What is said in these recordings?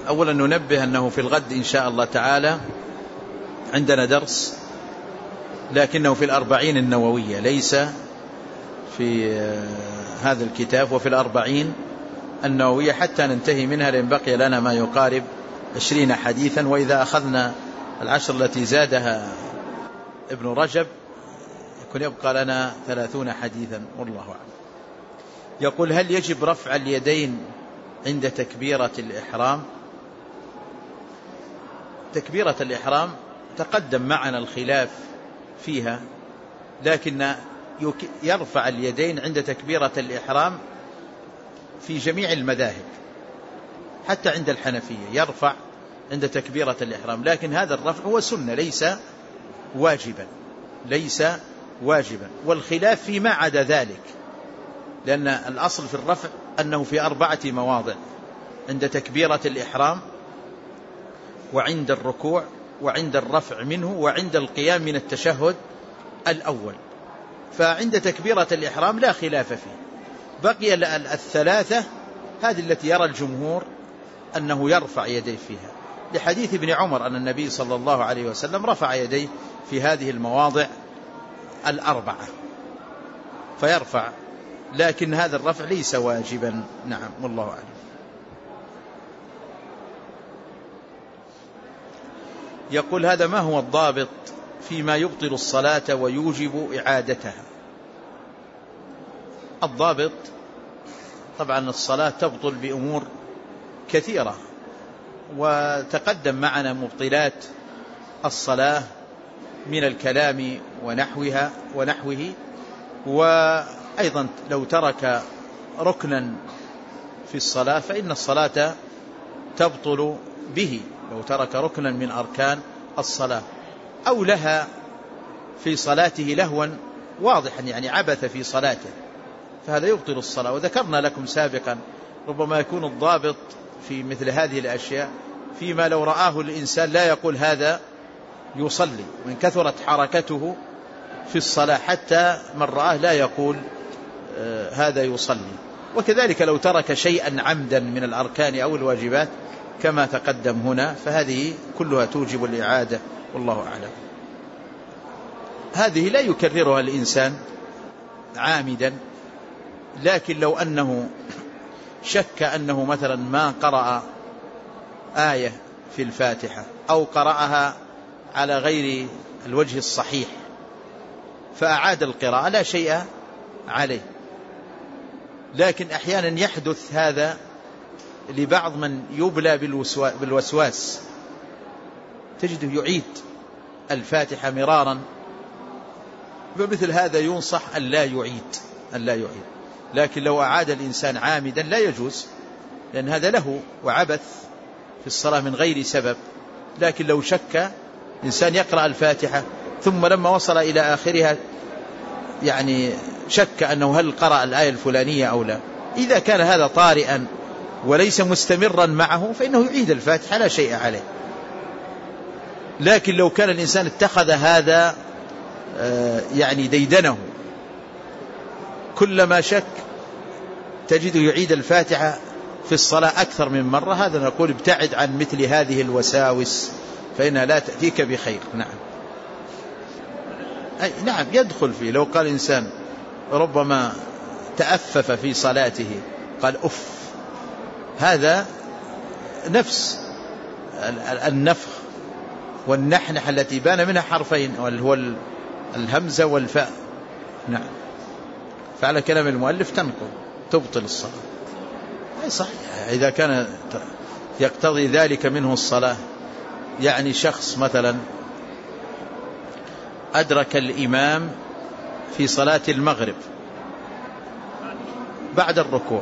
أولا ننبه أنه في الغد إن شاء الله تعالى عندنا درس، لكنه في الأربعين النووية، ليس في هذا الكتاب، وفي الأربعين النووية حتى ننتهي منها، لأن بقي لنا ما يقارب 20 حديثا، وإذا أخذنا العشر التي زادها ابن رجب يكون يبقى لنا 30 حديثا والله أعلم. يقول: هل يجب رفع اليدين عند تكبيرة الإحرام؟ تكبيرة الإحرام تقدم معنا الخلاف فيها، لكن يرفع اليدين عند تكبيرة الإحرام في جميع المذاهب، حتى عند الحنفية يرفع عند تكبيرة الإحرام، لكن هذا الرفع هو سنة ليس واجبا، والخلاف فيما عدا ذلك، لأن الأصل في الرفع أنه في 4 مواضع: عند تكبيرة الإحرام، وعند الركوع، وعند الرفع منه، وعند القيام من التشهد الأول. فعند تكبيرة الإحرام لا خلاف فيه. بقي الثلاثة هذه التي يرى الجمهور أنه يرفع يديه فيها، لحديث ابن عمر أن النبي صلى الله عليه وسلم رفع يديه في هذه المواضع 4 فيرفع، لكن هذا الرفع ليس واجبا. نعم والله أعلم. يقول: هذا ما هو الضابط فيما يبطل الصلاة ويوجب إعادتها؟ الضابط طبعا الصلاة تبطل بأمور كثيرة، وتقدم معنا مبطلات الصلاة من الكلام ونحوه، وأيضا لو ترك ركنا في الصلاة فإن الصلاة تبطل به، لو ترك ركنا من أركان الصلاة، أو لها في صلاته لهوا واضحا، يعني عبث في صلاته، فهذا يبطل الصلاة. وذكرنا لكم سابقا ربما يكون الضابط في مثل هذه الأشياء فيما لو رآه الإنسان لا يقول هذا يصلي، من كثرت حركته في الصلاة حتى من رآه لا يقول هذا يصلي. وكذلك لو ترك شيئا عمدا من الأركان أو الواجبات كما تقدم هنا، فهذه كلها توجب الإعادة والله أعلم. هذه لا يكررها الإنسان عامدا، لكن لو أنه شك أنه مثلا ما قرأ آية في الفاتحة أو قرأها على غير الوجه الصحيح فأعاد القراءة لا شيء عليه، لكن أحيانا يحدث هذا لبعض من يبلى بالوسواس، تجده يعيد الفاتحة مرارا، فمثل هذا ينصح أن لا يعيد. لكن لو أعاد الإنسان عامدا لا يجوز، لأن هذا له وعبث في الصلاة من غير سبب. لكن لو شك إنسان يقرأ الفاتحة ثم لما وصل إلى آخرها يعني شك أنه هل قرأ الآية الفلانية أو لا، إذا كان هذا طارئا وليس مستمرا معه فإنه يعيد الفاتحة لا شيء عليه. لكن لو كان الإنسان اتخذ هذا يعني ديدنه، كلما شك تجد يعيد الفاتحة في الصلاة أكثر من مرة، هذا نقول ابتعد عن مثل هذه الوساوس فإنها لا تأتيك بخير. نعم يدخل فيه. لو قال إنسان ربما تأفف في صلاته قال أف، هذا نفس النفخ والنحنح التي بان منها حرفين، هو الهمزة والفاء. نعم، فعلى كلام المؤلف تبطل الصلاة. أي صحيح إذا كان يقتضي ذلك منه الصلاة. يعني شخص مثلا أدرك الإمام في صلاة المغرب بعد الركوع،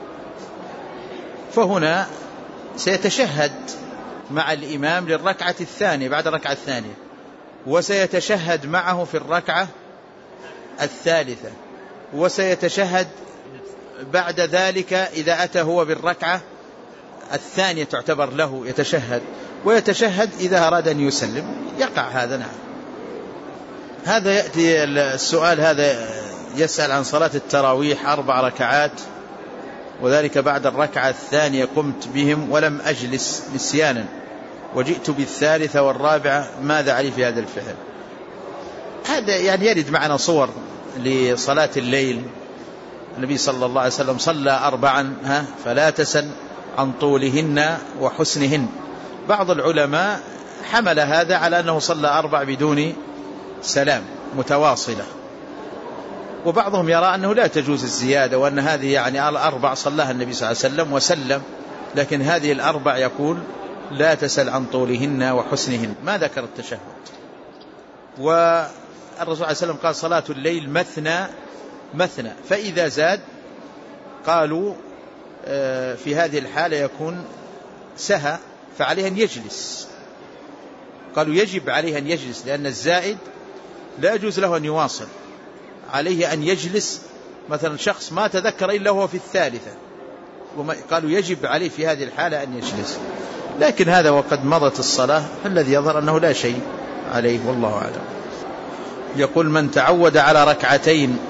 فهنا سيتشهد مع الإمام للركعة الثانية بعد الركعة الثانية، وسيتشهد معه في الركعة الثالثة، وسيتشهد بعد ذلك إذا أتى هو بالركعة الثانية تعتبر له يتشهد، ويتشهد إذا أراد أن يسلم، يقع هذا. نعم، هذا يأتي السؤال هذا يسأل عن صلاة التراويح 4 ركعات وذلك بعد الركعة الثانية قمت بهم ولم أجلس نسيانا وجئت بالثالثة والرابعة، ماذا علي في هذا الفعل؟ هذا يعني يرد معنا صور لصلاة الليل. النبي صلى الله عليه وسلم صلى 4 فلا تسل عن طولهن وحسنهن. بعض العلماء حمل هذا على أنه صلى 4 بدون سلام متواصلة، وبعضهم يرى أنه لا تجوز الزيادة، وأن هذه يعني 4 صلاها النبي صلى الله عليه وسلم وسلم، لكن هذه 4 يقول لا تسل عن طولهن وحسنهن، ما ذكر التشهد. والرسول عليه الصلاة والسلام قال صلاة الليل مثنى مثنى، فإذا زاد قالوا في هذه الحالة يكون سهى فعليه أن يجلس، قالوا يجب عليه أن يجلس، لأن الزائد لا يجوز له أن يواصل، عليه أن يجلس. مثلا شخص ما تذكر إلا هو في الثالثة، قالوا يجب عليه في هذه الحالة أن يجلس، لكن هذا وقد مضت الصلاة الذي يظهر أنه لا شيء عليه، والله أعلم. يقول من تعود على 2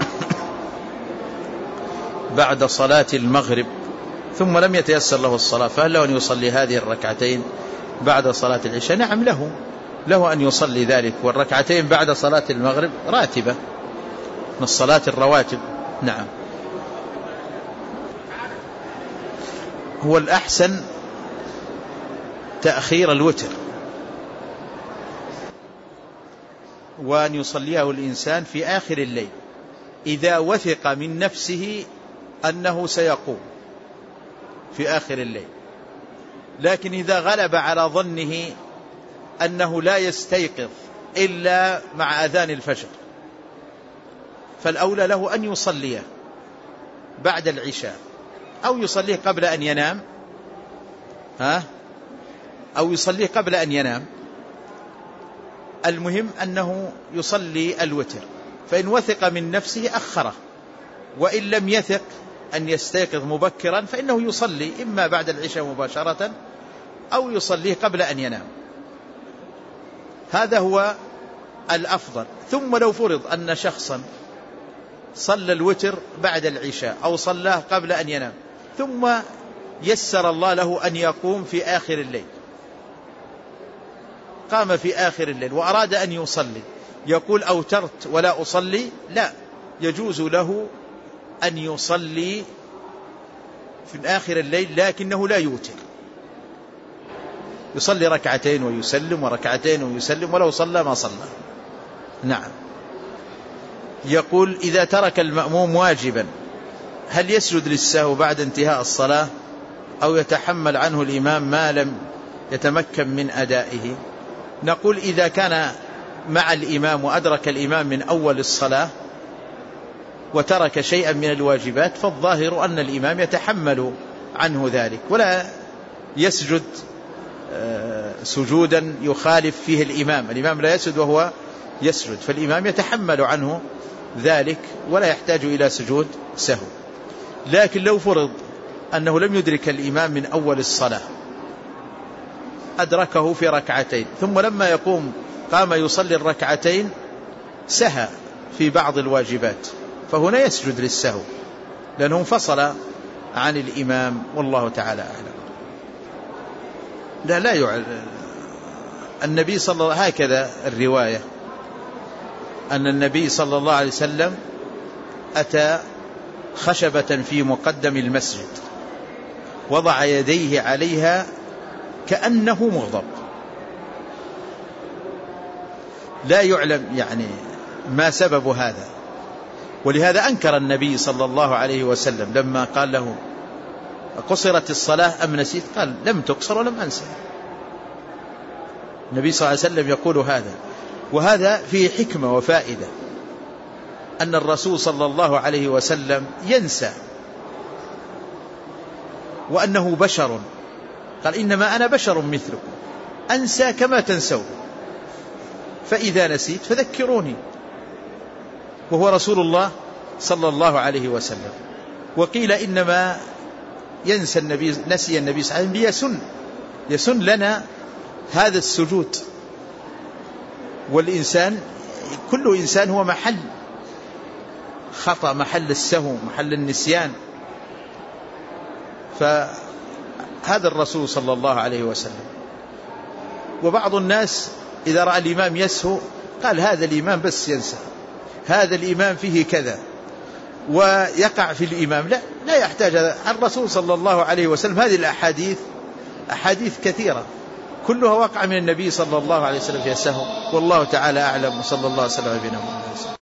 بعد صلاة المغرب ثم لم يتيسر له الصلاة، فهل له أن يصلي هذه 2 بعد صلاة العشاء؟ نعم، له أن يصلي ذلك، والركعتين بعد صلاة المغرب راتبة من الصلاة الرواتب. نعم، هو الأحسن تأخير الوتر، وأن يصليه الإنسان في آخر الليل إذا وثق من نفسه أنه سيقوم في آخر الليل، لكن إذا غلب على ظنه أنه لا يستيقظ إلا مع أذان الفجر فالأولى له أن يصليه بعد العشاء، أو يصليه قبل أن ينام، أو يصليه قبل أن ينام. المهم أنه يصلي الوتر، فإن وثق من نفسه أخره، وإن لم يثق أن يستيقظ مبكرا فإنه يصلي إما بعد العشاء مباشرة أو يصليه قبل أن ينام، هذا هو الأفضل. ثم لو فرض أن شخصا صلى الوتر بعد العشاء أو صلاه قبل أن ينام، ثم يسر الله له أن يقوم في آخر الليل، قام في آخر الليل وأراد أن يصلي، يقول أوترت ولا أصلي؟ لا، يجوز له أن يصلي في آخر الليل، لكنه لا يوتر، يصلي 2 ويسلم وركعتين ويسلم، ولو صلى ما صلى. نعم. يقول إذا ترك المأموم واجبا هل يسجد للسهو بعد انتهاء الصلاة أو يتحمل عنه الإمام ما لم يتمكن من أدائه؟ نقول إذا كان مع الإمام وأدرك الإمام من أول الصلاة وترك شيئا من الواجبات فالظاهر أن الإمام يتحمل عنه ذلك، ولا يسجد سجودا يخالف فيه الإمام لا يسجد وهو يسجد، فالإمام يتحمل عنه ذلك ولا يحتاج إلى سجود سهو. لكن لو فرض أنه لم يدرك الإمام من أول الصلاة، أدركه في 2 ثم لما يقوم قام يصلي 2 سهى في بعض الواجبات، فهنا يسجد للسهو لأنه انفصل عن الإمام، والله تعالى أعلم. لا يعلم النبي صلى الله هكذا الرواية أن النبي صلى الله عليه وسلم أتى خشبة في مقدم المسجد وضع يديه عليها كأنه مغضب، لا يعلم يعني ما سبب هذا، ولهذا أنكر النبي صلى الله عليه وسلم لما قال له قصرت الصلاة أم نسيت؟ قال لم تقصر ولم أنسى. النبي صلى الله عليه وسلم يقول هذا، وهذا فيه حكمة وفائدة، أن الرسول صلى الله عليه وسلم ينسى وأنه بشر، قال إنما أنا بشر مثلكم أنسى كما تنسون، فإذا نسيت فذكروني، وهو رسول الله صلى الله عليه وسلم. وقيل إنما ينسى النبي، نسي النبي صلى الله عليه وسلم يسن لنا هذا السجود، والإنسان كل إنسان هو محل خطأ، محل السهو، محل النسيان، فهذا الرسول صلى الله عليه وسلم. وبعض الناس إذا رأى الإمام يسهو قال هذا الإمام بس ينسى، هذا الإمام فيه كذا، ويقع في الإمام. لا يحتاج. الرسول صلى الله عليه وسلم هذه الأحاديث أحاديث كثيرة كلها وقع من النبي صلى الله عليه وسلم في السهو. والله تعالى أعلم، وصلى الله وسلم على نبينا محمد.